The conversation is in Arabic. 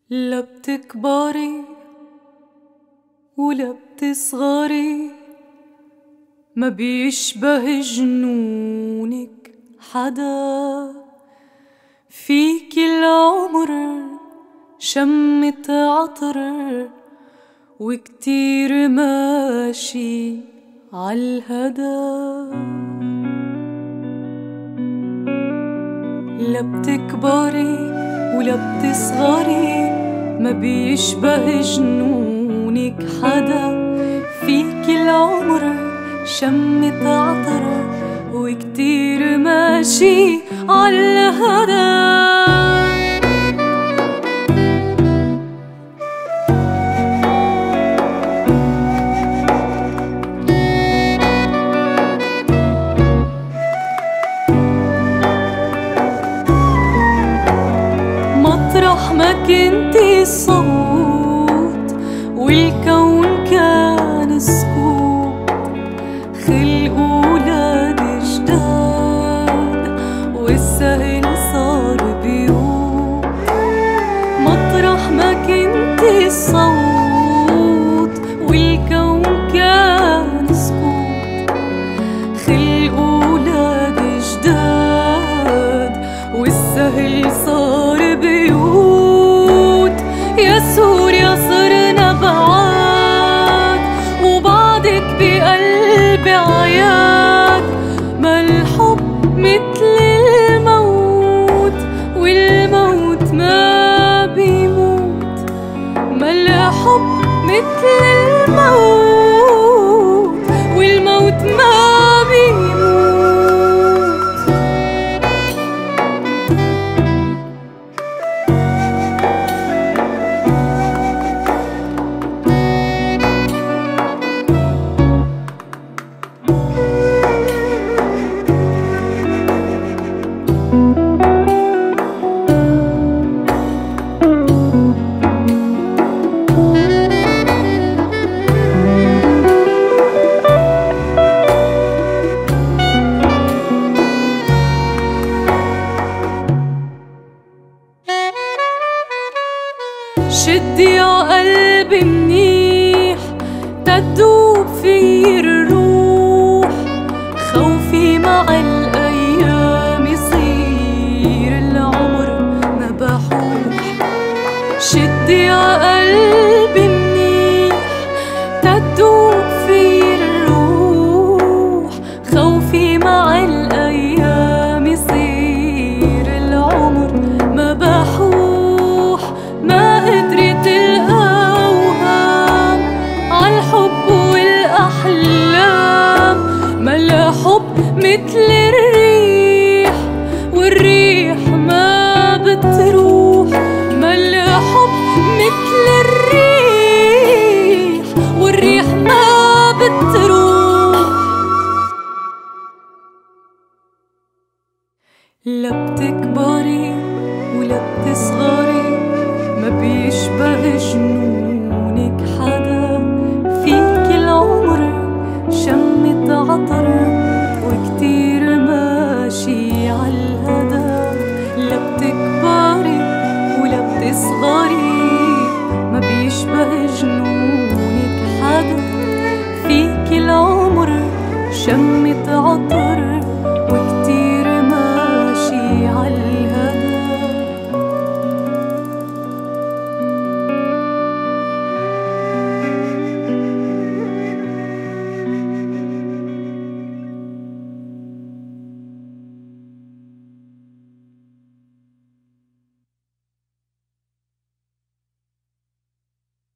لا بتكبري ولا بتصغري، ما بيشبه جنونك حدا. فيك العمر شمت عطر وكتير ماشي عالهدى. لا بتكبري ولا بتصغري، ما بيشبه جنونك حدا. فيك العمر شمت عطر وكتير ماشي عالهدى. مطرح ما كنتي الصوت والكون كان سكوت، خلقوا ولاد جداد والسهل صار بيوت. مطرح ما كنتي الصوت والكون كان سكوت، خلقوا ولاد جداد والسهل صار بيوت. يا سوريا صرنا بعاد وبعدك بقلبي عياد. ما الحب مثل الموت والموت ما بيموت. ما الحب مثل الموت والموت ما بيموت. شدي عقلبي منيح تدوب في الروح. خوفي مع الأيام يصير العمر مبحوح. شدي عقلبي منيح تدوب في الروح. خوفي مع الأيام يصير العمر مبحوح. ما قدرت الأوهام عالحب والأحلام. ما الحب مثل الريح والريح ما بتروح. ما الحب مثل الريح والريح ما بتروح. لا بتكبري ولا بتصغري، ما بيشبه جنونك حدا. فيك العمر شمت عطر وكتير ماشي عالهدى. لا بتكبري ولا بتصغري، ما بيشبه جنونك حدا. فيك العمر شمت عطر